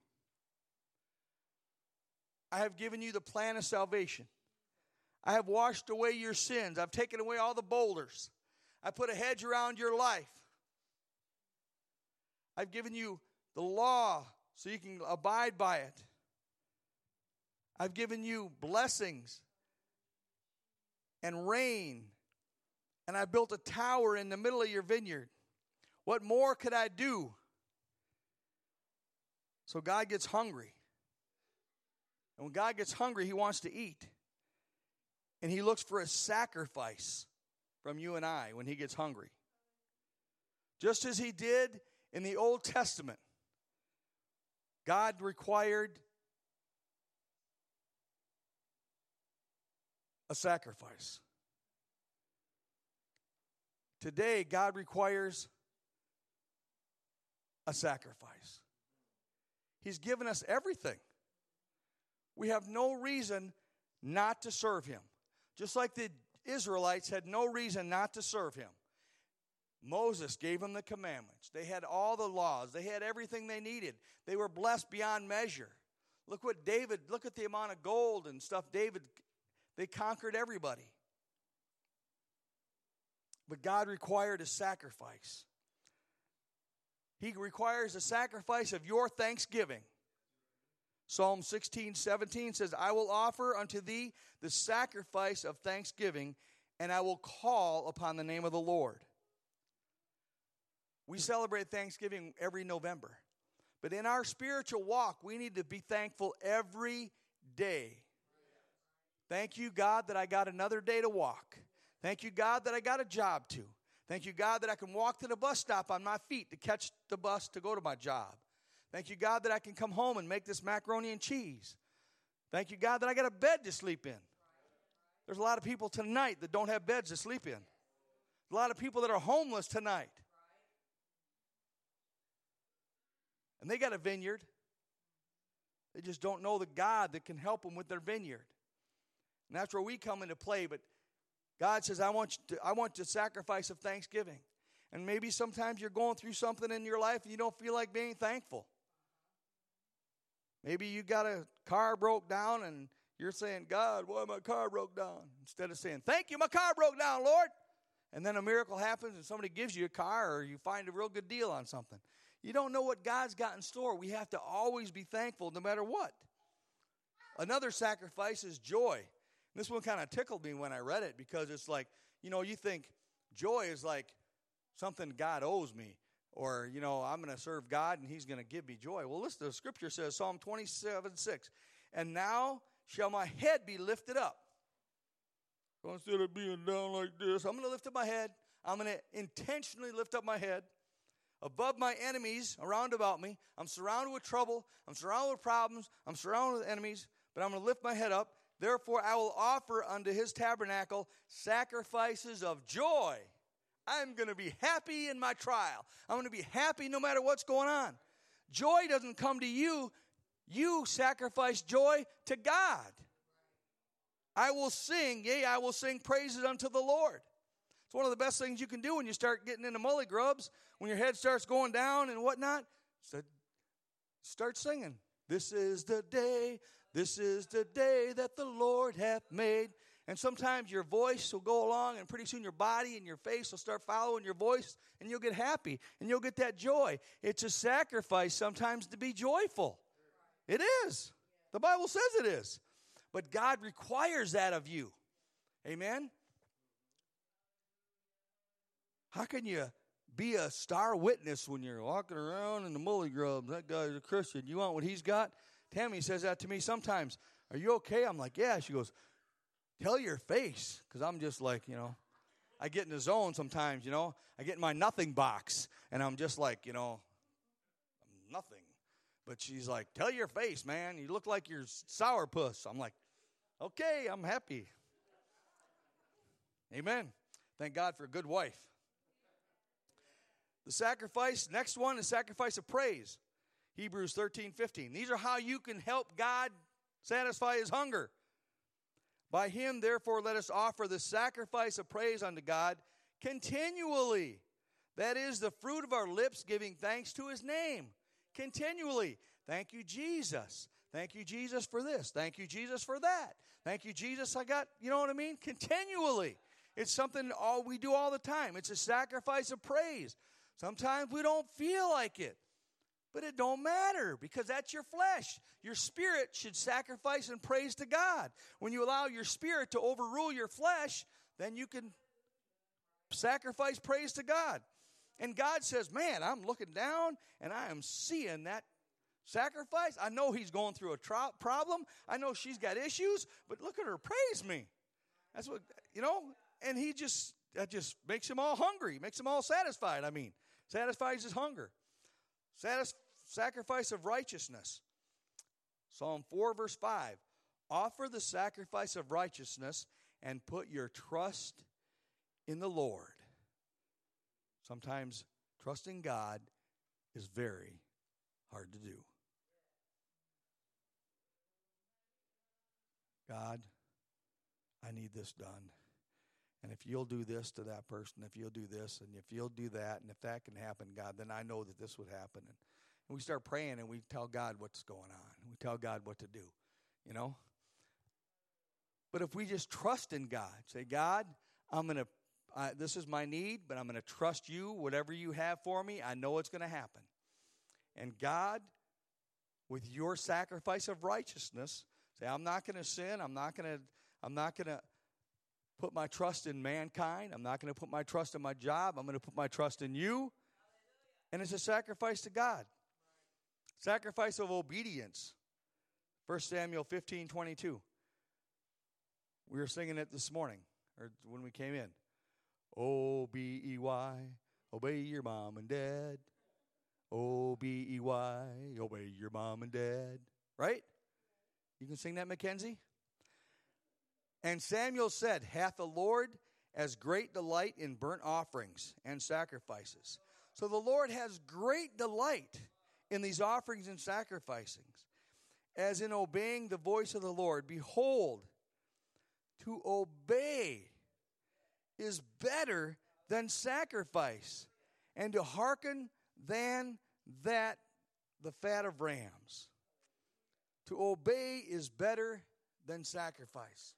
I have given you the plan of salvation. I have washed away your sins. I've taken away all the boulders. I put a hedge around your life. I've given you the law so you can abide by it. I've given you blessings and rain. And I built a tower in the middle of your vineyard. What more could I do? So God gets hungry. And when God gets hungry, he wants to eat. And he looks for a sacrifice from you and I when he gets hungry. Just as he did in the Old Testament, God required a sacrifice. Today, God requires a sacrifice. He's given us everything. We have no reason not to serve him. Just like the Israelites had no reason not to serve him. Moses gave them the commandments. They had all the laws. They had everything they needed. They were blessed beyond measure. Look at the amount of gold and stuff they conquered everybody. But God required a sacrifice. He requires a sacrifice of your thanksgiving. Psalm 16:17 says, I will offer unto thee the sacrifice of thanksgiving, and I will call upon the name of the Lord. We celebrate Thanksgiving every November. But in our spiritual walk, we need to be thankful every day. Thank you, God, that I got another day to walk. Thank you, God, that I got a job to. Thank you, God, that I can walk to the bus stop on my feet to catch the bus to go to my job. Thank you, God, that I can come home and make this macaroni and cheese. Thank you, God, that I got a bed to sleep in. There's a lot of people tonight that don't have beds to sleep in. A lot of people that are homeless tonight. And they got a vineyard. They just don't know the God that can help them with their vineyard. And that's where we come into play. But God says, I want the sacrifice of thanksgiving. And maybe sometimes you're going through something in your life and you don't feel like being thankful. Maybe you got a car broke down and you're saying, God, why my car broke down? Instead of saying, thank you, my car broke down, Lord. And then a miracle happens and somebody gives you a car or you find a real good deal on something. You don't know what God's got in store. We have to always be thankful no matter what. Another sacrifice is joy. This one kind of tickled me when I read it because it's like, you think joy is like something God owes me. Or, I'm going to serve God and he's going to give me joy. Well, listen, the scripture says, Psalm 27:6, and now shall my head be lifted up. So instead of being down like this, I'm going to lift up my head. I'm going to intentionally lift up my head. Above my enemies around about me. I'm surrounded with trouble. I'm surrounded with problems. I'm surrounded with enemies. But I'm going to lift my head up. Therefore, I will offer unto his tabernacle sacrifices of joy. I'm going to be happy in my trial. I'm going to be happy no matter what's going on. Joy doesn't come to you. You sacrifice joy to God. I will sing praises unto the Lord. It's one of the best things you can do when you start getting into mully grubs, when your head starts going down and whatnot. Start singing. This is the day that the Lord hath made. And sometimes your voice will go along, and pretty soon your body and your face will start following your voice, and you'll get happy, and you'll get that joy. It's a sacrifice sometimes to be joyful. It is. The Bible says it is. But God requires that of you. Amen? How can you be a star witness when you're walking around in the mully grubs? That guy's a Christian. You want what he's got? Tammy says that to me sometimes. Are you okay? I'm like, yeah. She goes, tell your face. Because I'm just like, I get in the zone sometimes, I get in my nothing box. And I'm just like, I'm nothing. But she's like, tell your face, man. You look like you're sourpuss. I'm like, okay, I'm happy. Amen. Thank God for a good wife. The sacrifice, next one is sacrifice of praise. Hebrews 13:15. These are how you can help God satisfy his hunger. By him, therefore, let us offer the sacrifice of praise unto God continually. That is the fruit of our lips, giving thanks to his name. Continually. Thank you, Jesus. Thank you, Jesus, for this. Thank you, Jesus, for that. Thank you, Jesus, I got, you know what I mean? Continually. It's something we do all the time. It's a sacrifice of praise. Sometimes we don't feel like it. But it don't matter because that's your flesh. Your spirit should sacrifice and praise to God. When you allow your spirit to overrule your flesh, then you can sacrifice praise to God. And God says, man, I'm looking down and I am seeing that sacrifice. I know he's going through a problem. I know she's got issues, but look at her praise me. That's what, and that just makes him all hungry, makes him all satisfied. Satisfies his hunger. Sacrifice of righteousness. Psalm 4, verse 5. Offer the sacrifice of righteousness and put your trust in the Lord. Sometimes trusting God is very hard to do. God, I need this done. And if you'll do this to that person, if you'll do this, and if you'll do that, and if that can happen, God, then I know that this would happen. And we start praying, and we tell God what's going on. We tell God what to do, But if we just trust in God, say, God, this is my need, but I'm going to trust you. Whatever you have for me, I know it's going to happen. And God, with your sacrifice of righteousness, say, I'm not going to sin. I'm not going to put my trust in mankind. I'm not going to put my trust in my job. I'm going to put my trust in you. And it's a sacrifice to God. Sacrifice of obedience. 1 Samuel 15:22. We were singing it this morning, or when we came in. O-B-E-Y, obey your mom and dad. O-B-E-Y, obey your mom and dad. Right? You can sing that, Mackenzie? And Samuel said, hath the Lord as great delight in burnt offerings and sacrifices. So the Lord has great delight in these offerings and sacrificings, as in obeying the voice of the Lord. Behold, to obey is better than sacrifice, and to hearken than that the fat of rams. To obey is better than sacrifice.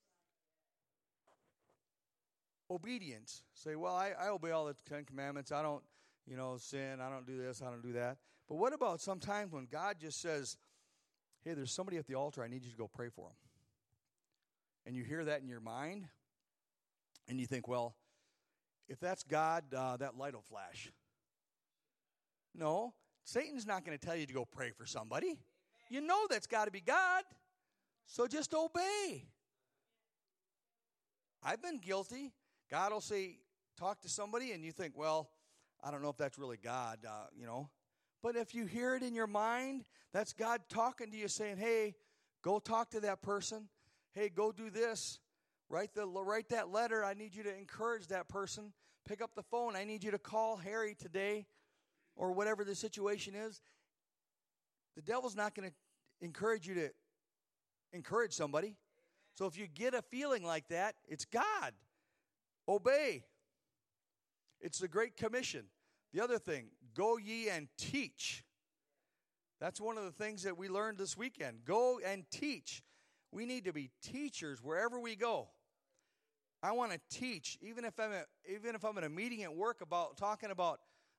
Obedience. Say, well, I obey all the 10 Commandments. I don't, sin. I don't do this. I don't do that. But what about sometimes when God just says, hey, there's somebody at the altar. I need you to go pray for them. And you hear that in your mind. And you think, well, if that's God, that light will flash. No, Satan's not going to tell you to go pray for somebody. You know that's got to be God. So just obey. I've been guilty. God will say, talk to somebody, and you think, well, I don't know if that's really God, But if you hear it in your mind, that's God talking to you saying, hey, go talk to that person. Hey, go do this. Write that letter. I need you to encourage that person. Pick up the phone. I need you to call Harry today, or whatever the situation is. The devil's not going to encourage you to encourage somebody. So if you get a feeling like that, it's God. Obey. It's the Great Commission. The other thing, go ye and teach. That's one of the things that we learned this weekend. Go and teach. We need to be teachers wherever we go. I want to teach, even if I'm at a meeting at work talking about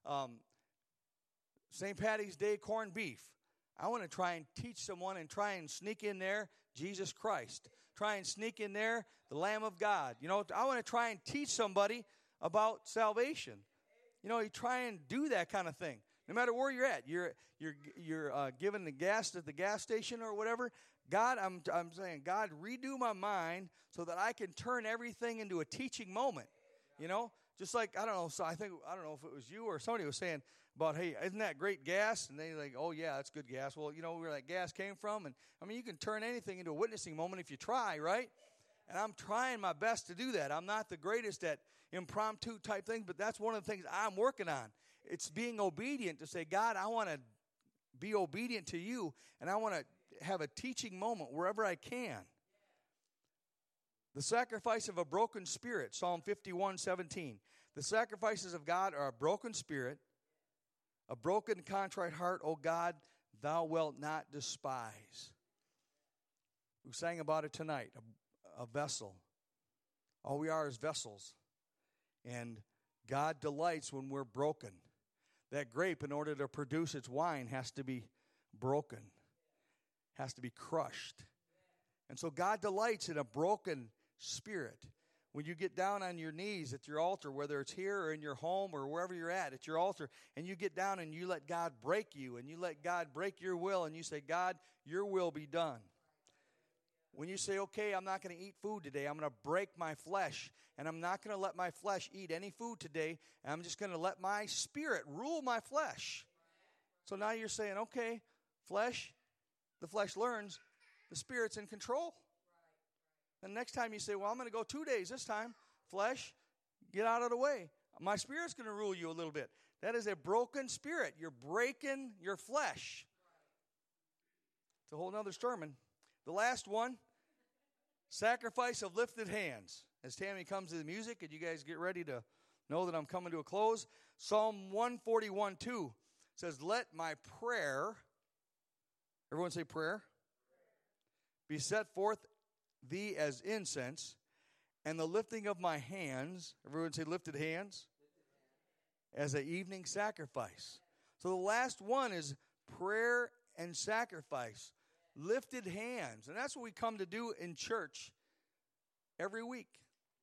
St. Patty's Day corned beef. I want to try and teach someone and try and sneak in there Jesus Christ. Try and sneak in there the Lamb of God. I want to try and teach somebody about salvation. You try and do that kind of thing. No matter where you're at, you're giving the gas at the gas station or whatever. God, I'm saying, God, redo my mind so that I can turn everything into a teaching moment. Just like, I don't know. So I don't know if it was you or somebody was saying about, hey, isn't that great gas? And they like, oh yeah, that's good gas. Well, where that gas came from, and you can turn anything into a witnessing moment if you try, right? And I'm trying my best to do that. I'm not the greatest at impromptu type things, but that's one of the things I'm working on. It's being obedient to say, God, I want to be obedient to you, and I want to have a teaching moment wherever I can. The sacrifice of a broken spirit, Psalm 51:17. The sacrifices of God are a broken spirit, a broken, contrite heart, O God, thou wilt not despise. We sang about it tonight, a vessel. All we are is vessels. And God delights when we're broken. That grape, in order to produce its wine, has to be broken, has to be crushed. And so God delights in a broken spirit. When you get down on your knees at your altar, whether it's here or in your home or wherever you're at your altar, and you get down and you let God break you, and you let God break your will, and you say, God, your will be done. When you say, okay, I'm not going to eat food today, I'm going to break my flesh, and I'm not going to let my flesh eat any food today, and I'm just going to let my spirit rule my flesh. So now you're saying, okay, the flesh learns, the spirit's in control. The next time you say, well, I'm going to go 2 days this time, flesh, get out of the way. My spirit's going to rule you a little bit. That is a broken spirit. You're breaking your flesh. It's a whole other sermon. The last one, sacrifice of lifted hands. As Tammy comes to the music, and you guys get ready to know that I'm coming to a close, Psalm 141:2 says, let my prayer, everyone say prayer, be set forth thee as incense, and the lifting of my hands, everyone say lifted hands, as an evening sacrifice. So the last one is prayer and sacrifice. Lifted hands. And that's what we come to do in church every week.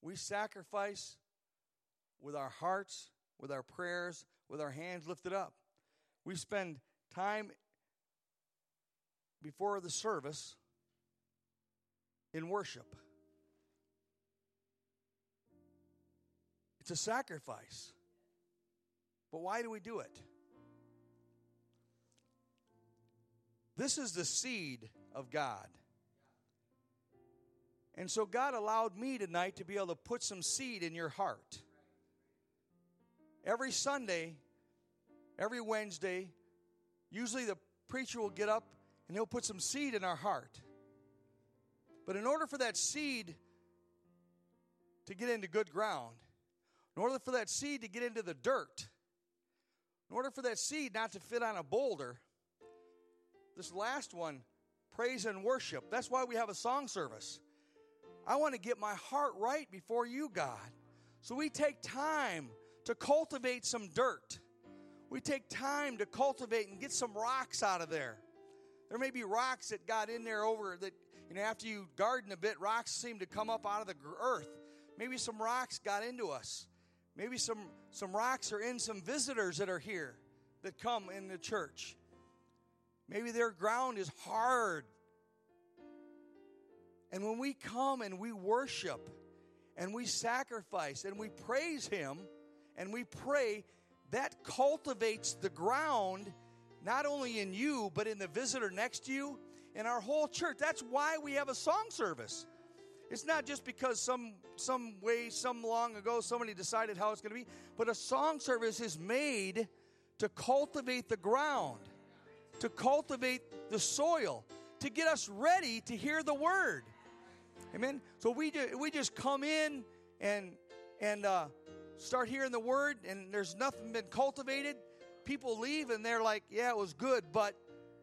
We sacrifice with our hearts, with our prayers, with our hands lifted up. We spend time before the service in worship. It's a sacrifice. But why do we do it? This is the seed of God. And so God allowed me tonight to be able to put some seed in your heart. Every Sunday, every Wednesday, usually the preacher will get up and he'll put some seed in our heart. But in order for that seed to get into good ground, in order for that seed to get into the dirt, in order for that seed not to fit on a boulder, this last one, praise and worship, that's why we have a song service. I want to get my heart right before you, God. So we take time to cultivate some dirt. We take time to cultivate and get some rocks out of there. There may be rocks that got in there over that, after you garden a bit, rocks seem to come up out of the earth. Maybe some rocks got into us. Maybe some rocks are in some visitors that are here that come in the church. Maybe their ground is hard. And when we come and we worship and we sacrifice and we praise Him and we pray, that cultivates the ground not only in you but in the visitor next to you and our whole church. That's why we have a song service. It's not just because some long ago somebody decided how it's going to be, but a song service is made to cultivate the ground, to cultivate the soil, to get us ready to hear the word. Amen. So we just come in and start hearing the word, and there's nothing been cultivated. People leave and they're like, "Yeah, it was good," but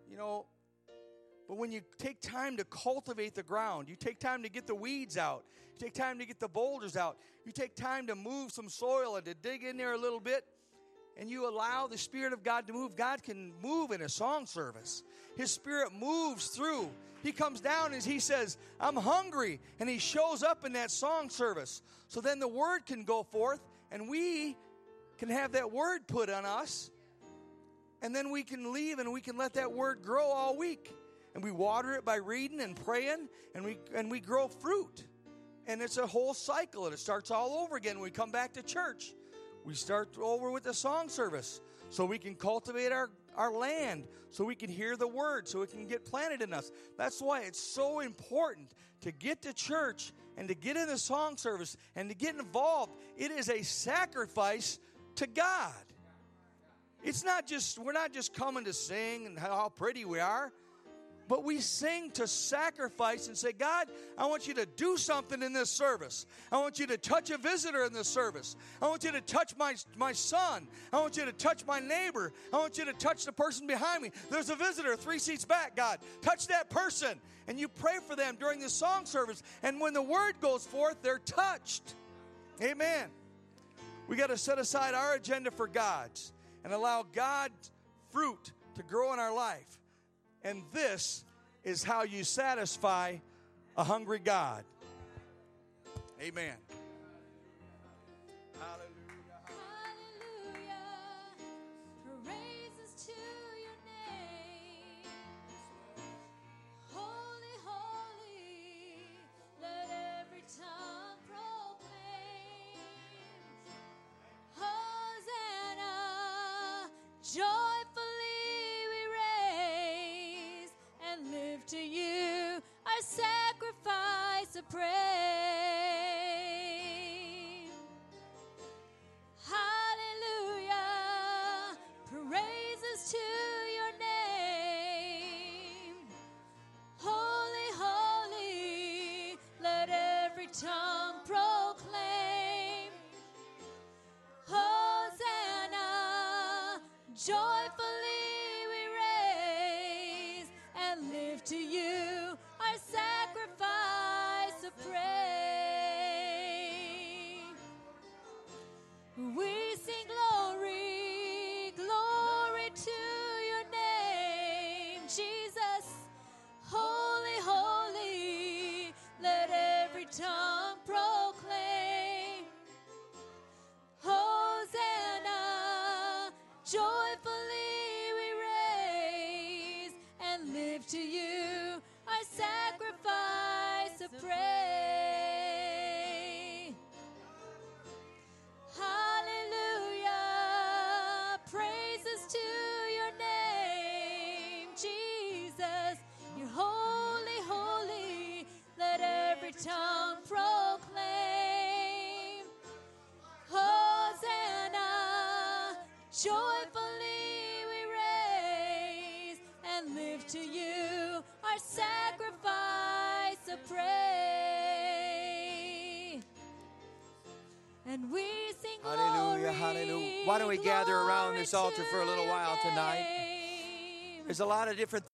when you take time to cultivate the ground, you take time to get the weeds out, you take time to get the boulders out, you take time to move some soil and to dig in there a little bit, and you allow the Spirit of God to move. God can move in a song service. His Spirit moves through. He comes down and He says, "I'm hungry," and He shows up in that song service. So then the word can go forth, and we can have that word put on us, and then we can leave and we can let that word grow all week. And we water it by reading and praying, and we grow fruit. And it's a whole cycle, and it starts all over again when we come back to church. We start over with the song service so we can cultivate our land, so we can hear the word, so it can get planted in us. That's why it's so important to get to church and to get in the song service and to get involved. It is a sacrifice to God. We're not just coming to sing and how pretty we are. But we sing to sacrifice and say, "God, I want you to do something in this service. I want you to touch a visitor in this service. I want you to touch my son. I want you to touch my neighbor. I want you to touch the person behind me. There's a visitor 3 seats back, God. Touch that person." And you pray for them during the song service. And when the word goes forth, they're touched. Amen. We got to set aside our agenda for God's and allow God's fruit to grow in our life. And this is how you satisfy a hungry God. Amen. Hallelujah. Praises to your name. Holy, holy, let every tongue proclaim. Hosanna, joyfully to you our sacrifice of praise. Hallelujah, praises to your name. Holy, holy, let every tongue proclaim. Hosanna, joyfully to you our sacrifice of praise. to you our sacrifice of praise. And we sing Hallelujah, glory, hallelujah. Why don't we gather around this altar for a little while tonight? name. There's a lot of different